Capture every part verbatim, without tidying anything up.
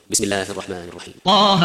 بسم الله الرحمن الرحيم. طه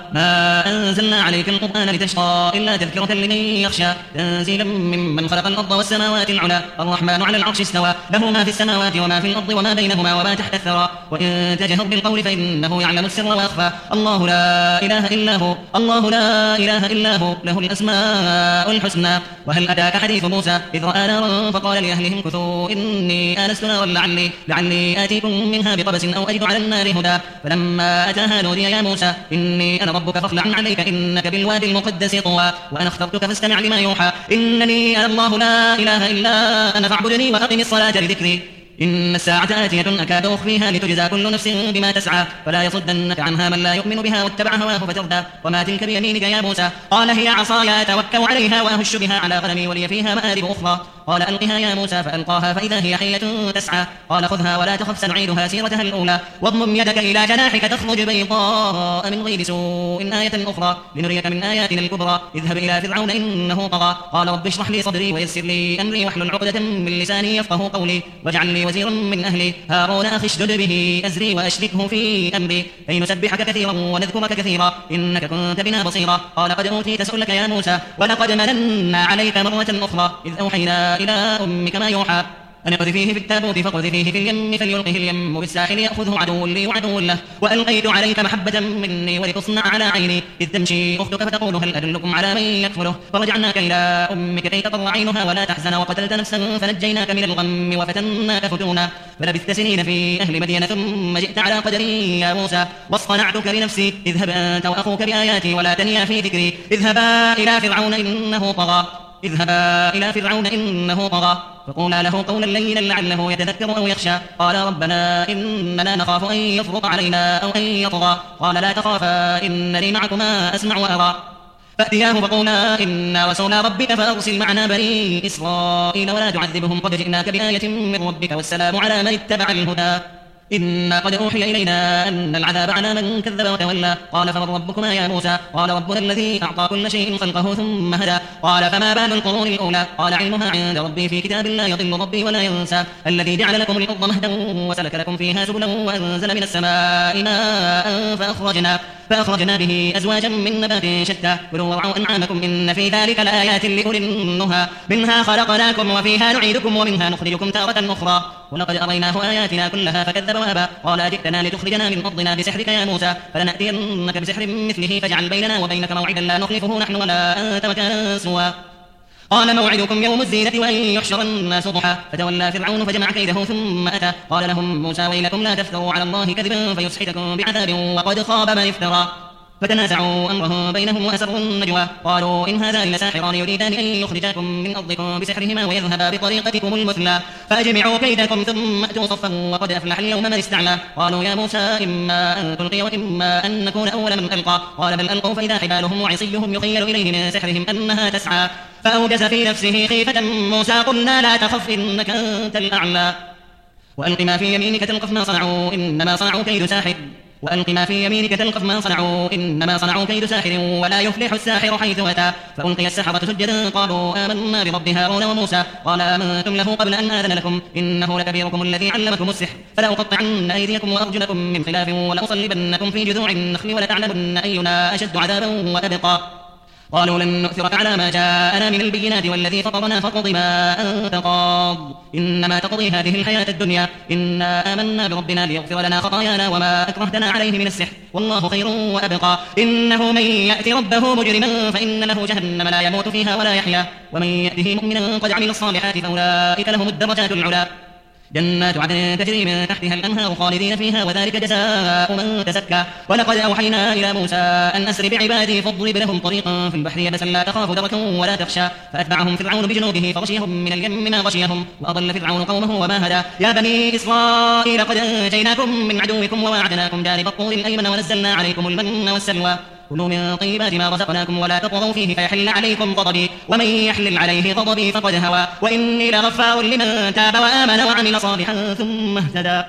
ما أنزلنا عليك القرآن لتشقى إلا تذكرة لمن يخشى تنزيلا ممن خلق الأرض والسماوات العلى الرحمن على العرش استوى له ما في السماوات وما في الأرض وما بينهما وما تحت الثرى وإن تجهر بالقول فإنه يعلم السر وأخفى الله لا إله إلا هو الله لا إله إلا هو له الأسماء الحسنى. وهل أتاك حديث موسى إذ رأى نارا فقال لأهلهم كثوا إني آنست نارا لعلي لعلي آتيكم منها بقبس أو أجد على النار هدى فلما أتاها نودي يا موسى إني أنا ربك فاخلع عليك إنك بالوادي المقدس طوى وأنا اخترتك فاستمع لما يوحى إنني أنا الله لا إله إلا أنا فاعبدني وأقم الصلاة لذكري إن الساعة آتية أكاد أخفيها لتجزى كل نفس بما تسعى فلا يصدنك عنها من لا يؤمن بها واتبع هواه فتردى. وما تلك بيمينك يا موسى قال هي عصاي أتوكل عليها وأهش بها على غنمي ولي فيها مآرب أخرى قال ألقها يا موسى فألقاها فإذا هي حية تسعى قال خذها ولا تخف سنعيدها سيرتها الأولى واضمم يدك إلى جناحك تخرج بيضاء من غير سوء آية أخرى لنريك من آياتنا الكبرى اذهب إلى فرعون إنه طغى قال رب اشرح لي صدري ويسر لي أمري واحلل عقدة من لساني يفقه قولي واجعل لي وزيرا من أهلي هارون أخي اشدد به أزري وأشركه في أمري كي نسبحك كثيرا ونذكرك كثيرا إنك كنت بنا بصيرا قال قد أوتيت سؤلك يا موسى ولقد مننا عليك مرة أخرى إذ أوحينا إلى أمك ما يوحى أن اقذفيه في التابوت فاقذفيه في اليم فليلقه اليم بالساحل يأخذه عدو لي وعدو له وألقيت عليك محبة مني ولتصنع على عيني إذ تمشي أختك فتقول هل أدلكم على من يكفله فرجعناك إلى أمك كي تقر عينها ولا تحزن وقتلت نفسا فنجيناك من الغم وفتناك فتونا فلبثت سنين في أهل مدينة ثم جئت على قدري يا موسى واصطنعتك لنفسي اذهب أنت وأخوك بآياتي ولا تنيا في ذكري اذهبا إلى فرعون إنه طغى اذهبا إلى فرعون إنه طغى فقولا له قولا لينا لعله يتذكر أو يخشى قال ربنا إننا نخاف أن يفرط علينا أو أن يطغى قال لا تخافا إنني معكما أسمع وأرى فأتياه فقولا إنا رسولا ربك فأرسل معنا بني إسرائيل ولا تعذبهم قد جئناك بآية من ربك والسلام على من اتبع الهدى إنا قد أوحي إلينا أن العذاب على من كذب وتولى قال فمن ربكما يا موسى قال ربنا الذي أعطى كل شيء خلقه ثم هدى قال فما بال القرون الأولى قال علمها عند ربي في كتاب لا يضل ربي ولا ينسى الذي جعل لكم الأرض مهدا وسلك لكم فيها سبلا وأنزل من السماء ماء فأخرجنا فأخرجنا به أزواجا من نبات شتى كلوا وارعوا أنعامكم إن في ذلك لآيات لأولي النهى منها خلقناكم وفيها نعيدكم ومنها نخرجكم تارة أخرى ولقد أريناه آياتنا كلها فكذب وأبى قال أجئتنا لتخرجنا من أرضنا بسحرك يا موسى فلنأتينك بسحر مثله فاجعل بيننا وبينك موعدا لا نخلفه نحن ولا أنت مكانا سوى قال موعدكم يوم الزينة وأن يحشر الناس ضحى فتولى فرعون فجمع كيده ثم أتى قال لهم موسى ويلكم لا تفتروا على الله كذبا فيسحتكم بعذاب وقد خاب من افترى فتنازعوا أمرهم بينهم وأسروا النجوى قالوا إن هذان لساحران يريدان أن يخرجاكم من أرضكم بسحرهما ويذهبا بطريقتكم المثلى فأجمعوا كيدكم ثم أتوا صفا وقد أفلح اليوم من استعلى قالوا يا موسى إما أن تلقي وإما أن نكون أول من ألقى قال بل ألقوا فإذا حبالهم وعصيهم يخيل إليه من سحرهم أنها تسعى فأوجس في نفسه خيفة موسى قلنا لا تخف إنك أنت الأعلى وألق ما في يمينك تلقف ما صنعوا إنما صنعوا كيد ساحر وألق ما في يمينك تلقف ما صنعوا إنما صنعوا كيد ساحر ولا يفلح الساحر حيث أتى فألقي السحرة سجدا قالوا آمنا برب هارون وموسى قال آمنتم له قبل أن آذن لكم إنه لكبيركم الذي علمكم السحر فلأقطعن أيديكم وأرجلكم من خلاف ولأصلبنكم في جذوع النخل ولتعلمن أينا أشد عذابا وأبقى قالوا لن نؤثرك على ما جاءنا من البينات والذي فطرنا فاقض ما أنت قاض إنما تقضي هذه الحياة الدنيا إنا آمنا بربنا ليغفر لنا خطايانا وما أكرهتنا عليه من السحر والله خير وأبقى إنه من يأتي ربه مجرما فإن له جهنم لا يموت فيها ولا يحيا ومن يأته مؤمنا قد عمل الصالحات فأولئك لهم الدرجات العلى جنات عدن تجري من تحتها الأنهار خالدين فيها وذلك جزاء من تزكى ولقد أوحينا إلى موسى أن أسر بعبادي فاضرب لهم طريقا في البحر يبسا لا تخاف دركا ولا تخشى فأتبعهم فرعون بجنوده فغشيهم من اليم ما غشيهم وأضل فرعون قومه وما هدى يا بني إسرائيل قد أنجيناكم من عدوكم وواعدناكم جانب الطور الأيمن ونزلنا عليكم المن والسلوى كلوا من طيبات ما رزقناكم ولا تطغوا فيه فيحل عليكم غضبي ومن يحلل عليه غضبي فقد هوى وإني لغفار لمن تاب وآمن وعمل صالحا ثم اهتدى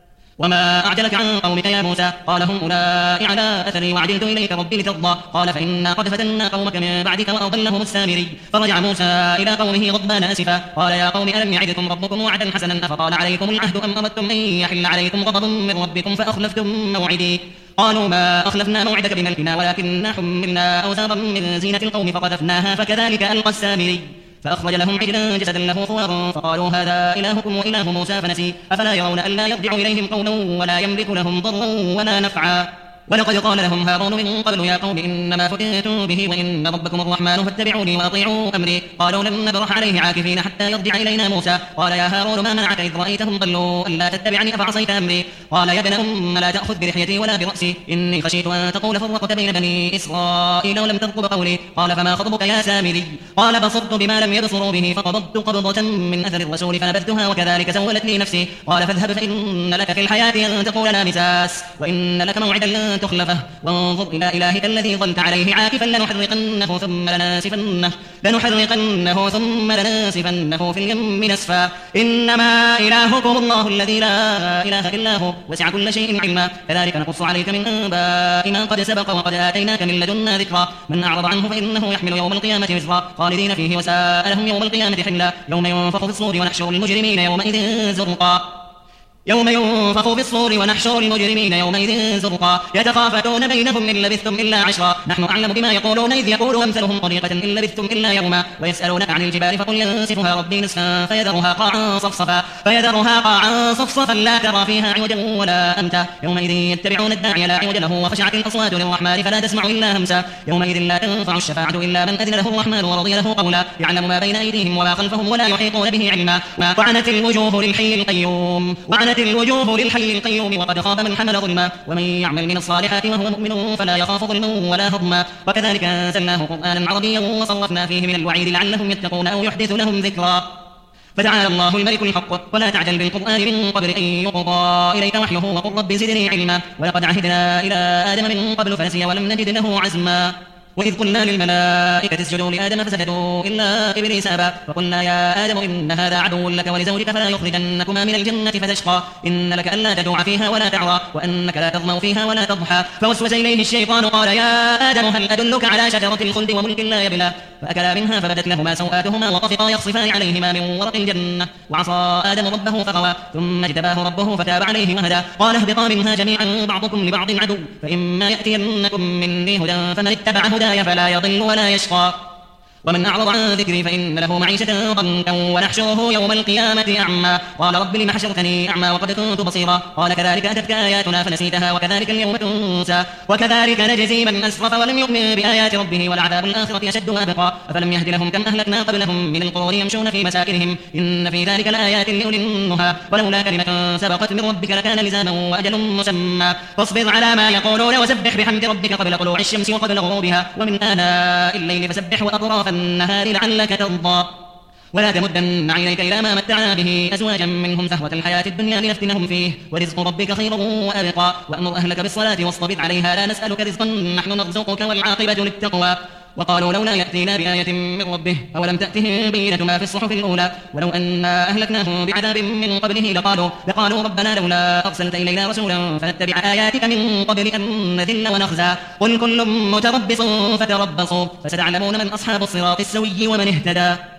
وما أعجلك عن قومك يا موسى قال هم أولئك على أثري وعجلت إليك ربي لترضى قال فإنا قد فتنا قومك من بعدك وأضلهم السامري فرجع موسى إلى قومه غضبان آسفا قال يا قوم ألم يعدكم ربكم وعدا حسنا أفطال عليكم العهد أم أردتم أن يحل عليكم غضب من ربكم فأخلفتم موعدي قالوا ما أخلفنا موعدك بملكنا ولكننا حملنا أوزارا من زينة القوم فقذفناها فكذلك ألقى السامري فأخرج لهم عجلا جسدا له خوار فقالوا هذا إلهكم وإله موسى فنسي أفلا يرون ألا يرجع إليهم قولا ولا يملك لهم ضرا ولا نفعا ولقد قال لهم هارون من قبل يا قوم إنما فتنتم به وإن ربكم الرحمن فاتبعوني وأطيعوا أمري قالوا لن نبرح عليه عاكفين حتى يرجع إلينا موسى قال يا هارون ما منعك إذ رأيتهم ضلوا ألا تتبعني أفعصيت أمري قال يا ابن أم لا تأخذ بلحيتي ولا برأسي إني خشيت أن تقول فرقت بين بني إسرائيل ولم ترقب قولي قال فما خطبك يا سامري قال بصرت بما لم يبصروا به فقبضت قبضة من أثر الرسول فنبذتها وكذلك سولت لي نفسي قال فاذهب فإن لك في الحياة أن تقول لا مساس وإن لك موعدا لن تخلفه وانظر إلى إلهك الذي ظلت عليه عاكفا لنحرقنه ثم لناسفنه لنحرقنه ثم لناسفنه في اليم نسفا إنما إلهكم الله الذي لا إله إلا هو وسع كل شيء علما كذلك نقص عليك من أنباء ما قد سبق وقد آتيناك من لدنا ذكرا من أعرض عنه فإنه يحمل يوم القيامة وزرا خالدين فيه وساء لهم يوم القيامة حملا يوم ينفخ في الصور ونحشر المجرمين يومئذ زرقا يوم ينفخ في الصور ونحشر المجرمين يومئذ زرقا يتخافتون بينهم إن لبثتم إلا عشرا نحن أعلم بما يقولون إذ يقول أمثلهم طريقة إن لبثتم إلا يوما ويسألونك عن الجبال فقل ينسفها ربي نسفا فيذرها قاعا صفصفا فيذرها قاعا صفصفا لا ترى فيها عوجا ولا أمتا يومئذ يتبعون الداعي لا عوج له وخشعت الأصوات للرحمن فلا تسمع إلا همسا يومئذ لا تنفع الشفاعة إلا من أذن له الرحمن ورضي له قولا يعلم ما بين أيديهم وما خلفهم ولا يحيطون به علما وعنت الوجوه للحي القيوم وعنت الوجوه للحي القيوم وقد خاب من حمل ظلما ومن يعمل من الصالحات وهو مؤمن فلا يخاف ظلما ولا هضما وكذلك أنزلناه قرآنا عربيا وصرفنا فيه من الوعيد لعلهم يتقون أو يحدث لهم ذكرا فتعالى الله الملك الحق ولا تعجل بالقرآن من قبل أن يقضى إليك وحيه وقل رب زدني علما ولقد عهدنا إلى آدم من قبل فنسي ولم نجد له عزما وإذ قلنا للملائكة اسجدوا لآدم فسجدوا إلا إبليس أبى فقلنا يا آدم إن هذا عدو لك ولزوجك فلا يخرجنكما من الجنة فتشقى إن لك ألا تجوع فيها ولا تعرى وأنك لا تظمأ فيها ولا تضحى فوسوس إليه الشيطان قال يا آدم هل أدلك على شجرة الخلد وملك لا يبلى فأكلا منها فبدت لهما سوآتهما وطفقا يخصفان عليهما من ورق الجنة وعصى آدم ربه فغوى ثم اجتباه ربه فتاب عليه وهدى قال اهبطا منها جميعا بعضكم لبعض عدو فإما يأتينكم مني هدى فمن اتبع هداي فلا يضل ولا يشقى ومن أعرض عن ذكري فإن له معيشة ضنكا ونحشره يوم القيامة أعمى قال رب لم حشرتني أعمى وقد كنت بصيرا قال كذلك أتتك آياتنا فنسيتها وكذلك اليوم تنسى وكذلك نجزي من أسرف ولم يؤمن بآيات ربه ولعذاب الآخرة أشد وأبقى أفلم يهد لهم كم أهلكنا قبلهم من القرون يمشون في مساكنهم إن في ذلك لآيات لأولي النهى ولولا كلمة سبقت من ربك لكان لزاما وأجل مسمى فاصبر على ما يقولون وسبح بحمد ربك قبل طلوع الشمس وقبل غروبها ومن آناء الليل فسبح وأطراف النهار لعلك ترضى ولا تمدن عينيك إلى ما متعنا به أزواجا منهم شهوة الحياة الدنيا لنفتنهم فيه ورزق ربك خير وأبقى وأمر أهلك بالصلاة واصطبر عليها لا نسألك رزقا نحن نرزقك والعاقبة للتقوى وقالوا لولا يأتينا بآية من ربه أولم تأتهم بينة ما في الصحف الأولى ولو أنا أهلكناهم بعذاب من قبله لقالوا لقالوا ربنا لولا أرسلت إلينا رسولا فنتبع آياتك من قبل أن نذل ونخزى قل كل متربص فتربصوا فستعلمون من أصحاب الصراط السوي ومن اهتدى